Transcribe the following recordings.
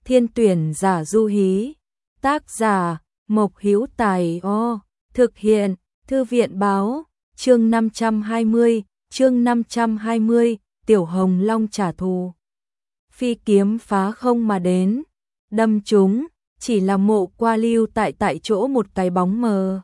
Thiên tuyển giả du hí. Tác giả Mộc Hữu Tài. Thực hiện Thư viện báo. Chương 520, Tiểu Hồng Long trả thù. Phi kiếm phá không mà đến, đâm trúng, chỉ là Mộ Qua lưu tại chỗ một cái bóng mờ.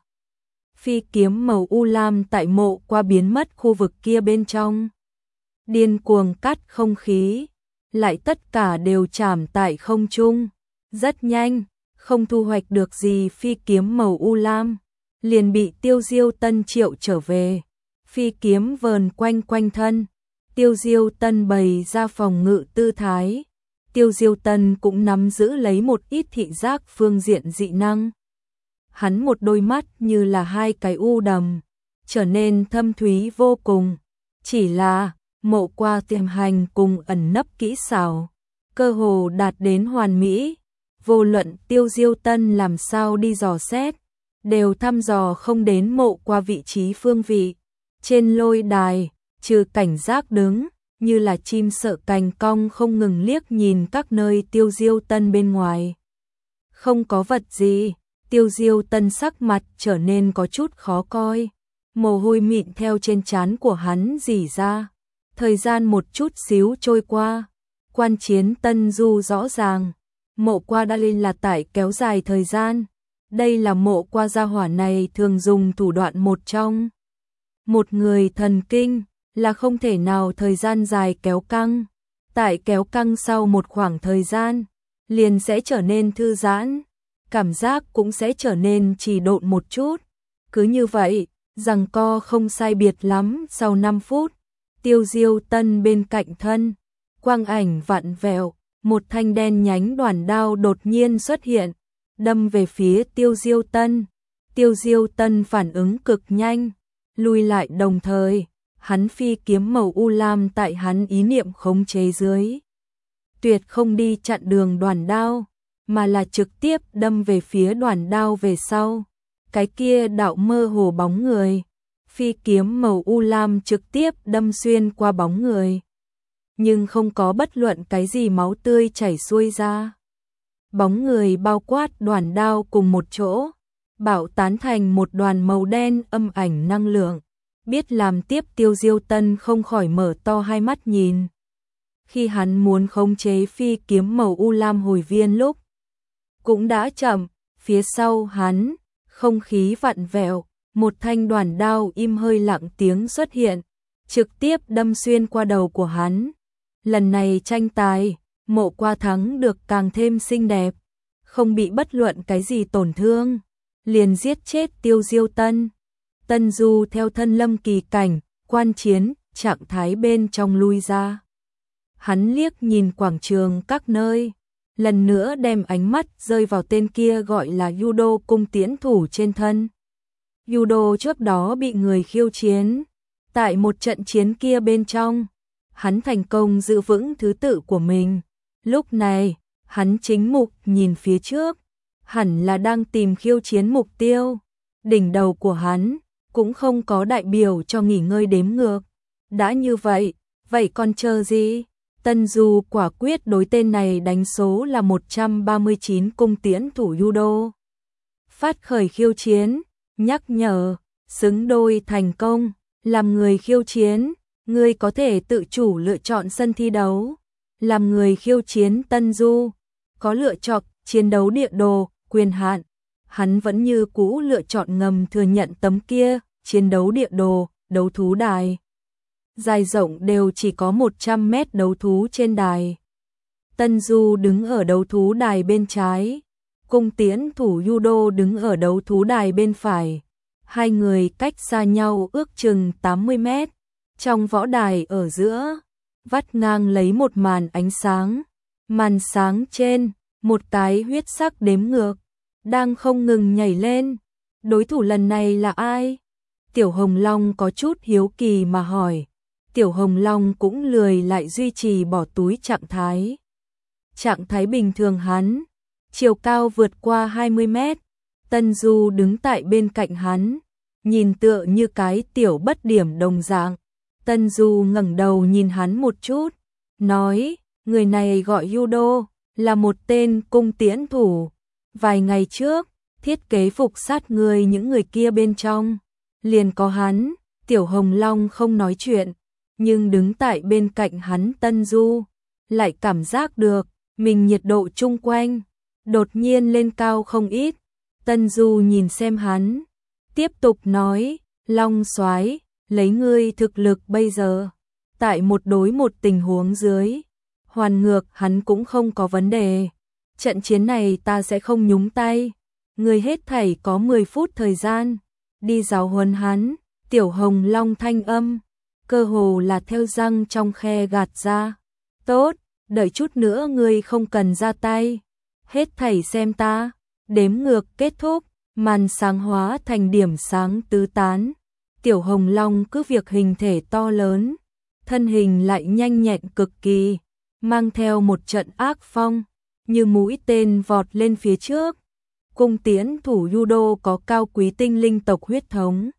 Phi kiếm màu u lam tại Mộ Qua biến mất khu vực kia bên trong. Điên cuồng cắt không khí, lại tất cả đều chạm tại không trung. Rất nhanh, không thu hoạch được gì phi kiếm màu u lam, liền bị Tiêu Diêu Tân triệu trở về. Phi kiếm vờn quanh thân, Tiêu Diêu Tân bày ra phòng ngự tư thái. Tiêu Diêu Tân cũng nắm giữ lấy một ít thị giác phương diện dị năng. Hắn một đôi mắt như là hai cái u đầm, trở nên thâm thúy vô cùng. Chỉ là Mộ Qua tiềm hành cùng ẩn nấp kỹ xảo, cơ hồ đạt đến hoàn mỹ. Vô luận Tiêu Diêu Tân làm sao đi dò xét, đều thăm dò không đến Mộ Qua vị trí phương vị. Trên lôi đài, trừ cảnh giác đứng, như là chim sợ cành cong không ngừng liếc nhìn các nơi Tiêu Diêu Tân bên ngoài. Không có vật gì, Tiêu Diêu Tân sắc mặt trở nên có chút khó coi. Mồ hôi mịn theo trên trán của hắn rỉ ra. Thời gian một chút xíu trôi qua, quan chiến Tân Du rõ ràng. Mộ Qua đã lên là tại kéo dài thời gian. Đây là Mộ Qua gia hỏa này thường dùng thủ đoạn một trong. Một người thần kinh là không thể nào thời gian dài kéo căng. Tại kéo căng sau một khoảng thời gian, liền sẽ trở nên thư giãn. Cảm giác cũng sẽ trở nên trì độn một chút. Cứ như vậy, giằng co không sai biệt lắm. Sau 5 phút, Tiêu Diêu Tân bên cạnh thân, quang ảnh vặn vẹo, một thanh đen nhánh đoản đao đột nhiên xuất hiện, đâm về phía Tiêu Diêu Tân. Tiêu Diêu Tân phản ứng cực nhanh, lùi lại, đồng thời, hắn phi kiếm màu u lam tại hắn ý niệm khống chế dưới. Tuyệt không đi chặn đường đoản đao, mà là trực tiếp đâm về phía đoản đao về sau. Cái kia đạo mơ hồ bóng người, phi kiếm màu u lam trực tiếp đâm xuyên qua bóng người. Nhưng không có bất luận cái gì máu tươi chảy xuôi ra. Bóng người bao quát đoản đao cùng một chỗ, bạo tán thành một đoàn màu đen âm ảnh năng lượng. Biết làm tiếp Tiêu Diêu Tân không khỏi mở to hai mắt nhìn. Khi hắn muốn khống chế phi kiếm màu u lam hồi viên lúc, cũng đã chậm. Phía sau hắn, không khí vặn vẹo, một thanh đoản đao im hơi lặng tiếng xuất hiện, trực tiếp đâm xuyên qua đầu của hắn. Lần này tranh tài, Mộ Qua thắng được càng thêm xinh đẹp, không bị bất luận cái gì tổn thương, liền giết chết Tiêu Diêu Tân. Tân Du theo thân Lâm Kỳ cảnh, quan chiến, trạng thái bên trong lui ra. Hắn liếc nhìn quảng trường các nơi, lần nữa đem ánh mắt rơi vào tên kia gọi là Judo cung tiễn thủ trên thân. Judo trước đó bị người khiêu chiến, tại một trận chiến kia bên trong, hắn thành công giữ vững thứ tự của mình. Lúc này, hắn chính mục nhìn phía trước, hẳn là đang tìm khiêu chiến mục tiêu. Đỉnh đầu của hắn cũng không có đại biểu cho nghỉ ngơi đếm ngược. Đã như vậy, vậy còn chờ gì? Tân Du quả quyết đối tên này đánh số là 139 cung tiễn thủ judo. Phát khởi khiêu chiến, nhắc nhở, xứng đôi thành công, làm người khiêu chiến, ngươi có thể tự chủ lựa chọn sân thi đấu. Làm người khiêu chiến Tân Du, có lựa chọn chiến đấu địa đồ, quyền hạn. Hắn vẫn như cũ lựa chọn ngầm thừa nhận tấm kia, chiến đấu địa đồ, đấu thú đài. Dài rộng đều chỉ có 100 mét đấu thú trên đài. Tân Du đứng ở đấu thú đài bên trái, cung tiễn thủ judo đứng ở đấu thú đài bên phải. Hai người cách xa nhau ước chừng 80 mét. Trong võ đài ở giữa, vắt ngang lấy một màn ánh sáng. Màn sáng trên, một cái huyết sắc đếm ngược, đang không ngừng nhảy lên. Đối thủ lần này là ai? Tiểu Hồng Long có chút hiếu kỳ mà hỏi. Tiểu Hồng Long cũng lười lại duy trì bỏ túi trạng thái. Trạng thái bình thường hắn, chiều cao vượt qua 20 mét. Tân Du đứng tại bên cạnh hắn, nhìn tựa như cái tiểu bất điểm đồng dạng. Tân Du ngẩng đầu nhìn hắn một chút, nói, người này gọi judo, là một tên cung tiễn thủ. Vài ngày trước, thiết kế phục sát người những người kia bên trong. Liền có hắn, Tiểu Hồng Long không nói chuyện, nhưng đứng tại bên cạnh hắn Tân Du, lại cảm giác được mình nhiệt độ chung quanh đột nhiên lên cao không ít. Tân Du nhìn xem hắn, tiếp tục nói, Long soái, lấy ngươi thực lực bây giờ, tại một đối một tình huống dưới, hoàn ngược hắn cũng không có vấn đề. Trận chiến này ta sẽ không nhúng tay, ngươi hết thảy có 10 phút thời gian, đi giáo huấn hắn. Tiểu Hồng Long thanh âm, cơ hồ là theo răng trong khe gạt ra. Tốt, đợi chút nữa ngươi không cần ra tay, hết thảy xem ta. Đếm ngược kết thúc, màn sáng hóa thành điểm sáng tứ tán. Tiểu Hồng Long cứ việc hình thể to lớn, thân hình lại nhanh nhẹn cực kỳ, mang theo một trận ác phong, như mũi tên vọt lên phía trước. Cung tiễn thủ judo có cao quý tinh linh tộc huyết thống,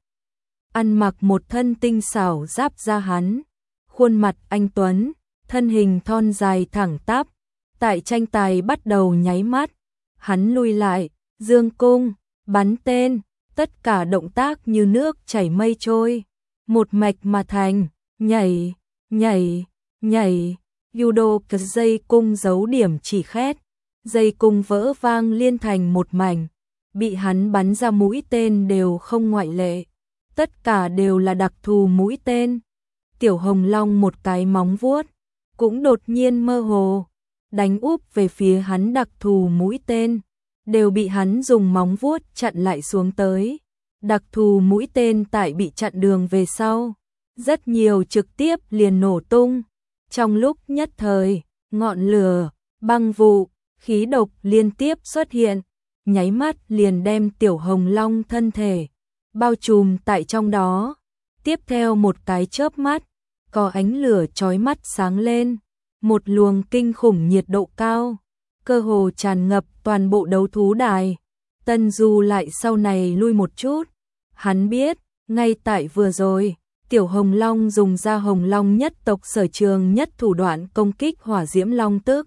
ăn mặc một thân tinh xảo giáp da hắn, khuôn mặt anh tuấn, thân hình thon dài thẳng tắp. Tại tranh tài bắt đầu nháy mắt, hắn lui lại, dương cung, bắn tên, tất cả động tác như nước chảy mây trôi, một mạch mà thành, nhảy, nhảy, nhảy, judo dây cung giấu điểm chỉ khét, dây cung vỡ vang liên thành một mảnh, bị hắn bắn ra mũi tên đều không ngoại lệ, tất cả đều là đặc thù mũi tên. Tiểu Hồng Long một cái móng vuốt, cũng đột nhiên mơ hồ, đánh úp về phía hắn đặc thù mũi tên, đều bị hắn dùng móng vuốt chặn lại xuống tới. Đặc thù mũi tên tại bị chặn đường về sau, rất nhiều trực tiếp liền nổ tung. Trong lúc nhất thời, ngọn lửa, băng vụ, khí độc liên tiếp xuất hiện, nháy mắt liền đem Tiểu Hồng Long thân thể bao trùm tại trong đó. Tiếp theo một cái chớp mắt, có ánh lửa chói mắt sáng lên, một luồng kinh khủng nhiệt độ cao, cơ hồ tràn ngập toàn bộ đấu thú đài. Tân Du lại sau này lui một chút, hắn biết, ngay tại vừa rồi, Tiểu Hồng Long dùng ra Hồng Long nhất tộc sở trường nhất thủ đoạn công kích hỏa diễm long tức.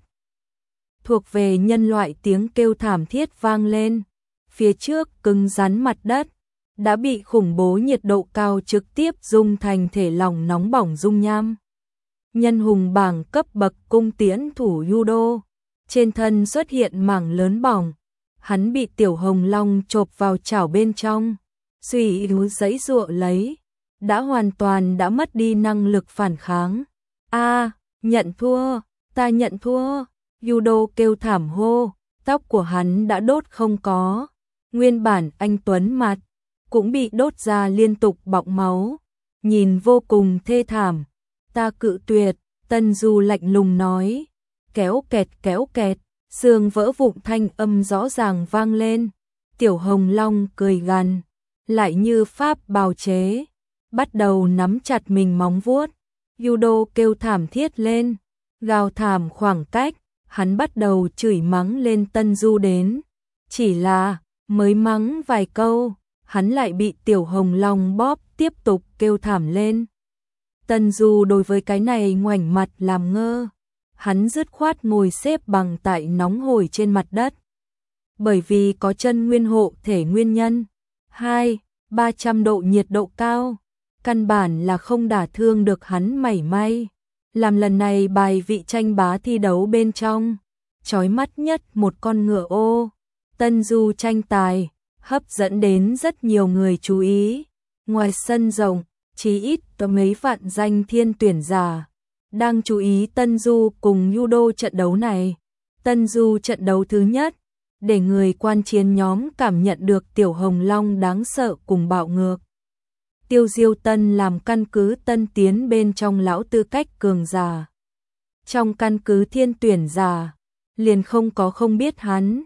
Thuộc về nhân loại tiếng kêu thảm thiết vang lên, phía trước cứng rắn mặt đất, đã bị khủng bố nhiệt độ cao trực tiếp dung thành thể lỏng nóng bỏng dung nham. Nhân hùng bảng cấp bậc cung tiễn thủ judo, trên thân xuất hiện mảng lớn bỏng, hắn bị Tiểu Hồng Long chộp vào chảo bên trong, suy yếu giãy giụa lấy, đã hoàn toàn đã mất đi năng lực phản kháng. Nhận thua, ta nhận thua, judo kêu thảm hô, tóc của hắn đã đốt không có, nguyên bản anh tuấn mặt cũng bị đốt ra liên tục bọng máu, nhìn vô cùng thê thảm. Ta cự tuyệt, Tân Du lạnh lùng nói, kéo kẹt, xương vỡ vụn thanh âm rõ ràng vang lên. Tiểu Hồng Long cười gằn, lại như pháp bào chế, bắt đầu nắm chặt mình móng vuốt. Judo kêu thảm thiết lên, gào thảm khoảng cách, hắn bắt đầu chửi mắng lên Tân Du đến. Chỉ là, mới mắng vài câu, hắn lại bị Tiểu Hồng Long bóp tiếp tục kêu thảm lên. Tân Du đối với cái này ngoảnh mặt làm ngơ, hắn dứt khoát ngồi xếp bằng tại nóng hổi trên mặt đất. Bởi vì có chân nguyên hộ thể nguyên nhân, 200-300 độ nhiệt độ cao, căn bản là không đả thương được hắn mảy may. Làm lần này bài vị tranh bá thi đấu bên trong, chói mắt nhất một con ngựa ô, Tân Du tranh tài, hấp dẫn đến rất nhiều người chú ý. Ngoài sân rộng, chí ít có mấy vạn danh thiên tuyển giả đang chú ý Tân Du cùng judo trận đấu này. Tân Du trận đấu thứ nhất, để người quan chiến nhóm cảm nhận được Tiểu Hồng Long đáng sợ cùng bạo ngược. Tiêu Diêu Tân làm căn cứ tân tiến bên trong lão tư cách cường giả. Trong căn cứ thiên tuyển giả, liền không có không biết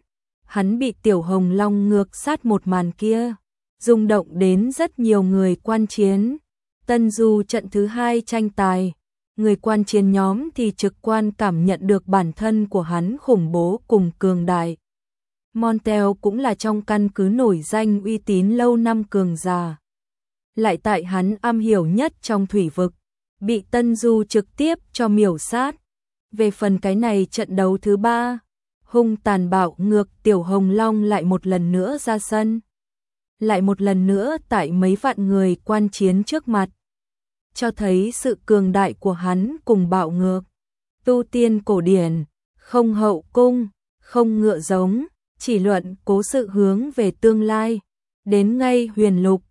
hắn bị Tiểu Hồng Long ngược sát một màn kia, rung động đến rất nhiều người quan chiến. Tân Du trận thứ hai tranh tài, người quan chiến nhóm thì trực quan cảm nhận được bản thân của hắn khủng bố cùng cường đại. Montel cũng là trong căn cứ nổi danh uy tín lâu năm cường giả. Lại tại hắn am hiểu nhất trong thủy vực, bị Tân Du trực tiếp cho miểu sát. Về phần cái này trận đấu thứ ba, hung tàn bạo ngược, Tiểu Hồng Long lại một lần nữa ra sân. Lại một lần nữa tại mấy vạn người quan chiến trước mặt, cho thấy sự cường đại của hắn cùng bạo ngược. Tu tiên cổ điển, không hậu cung, không ngựa giống, chỉ luận cố sự hướng về tương lai. Đến ngay huyền lục,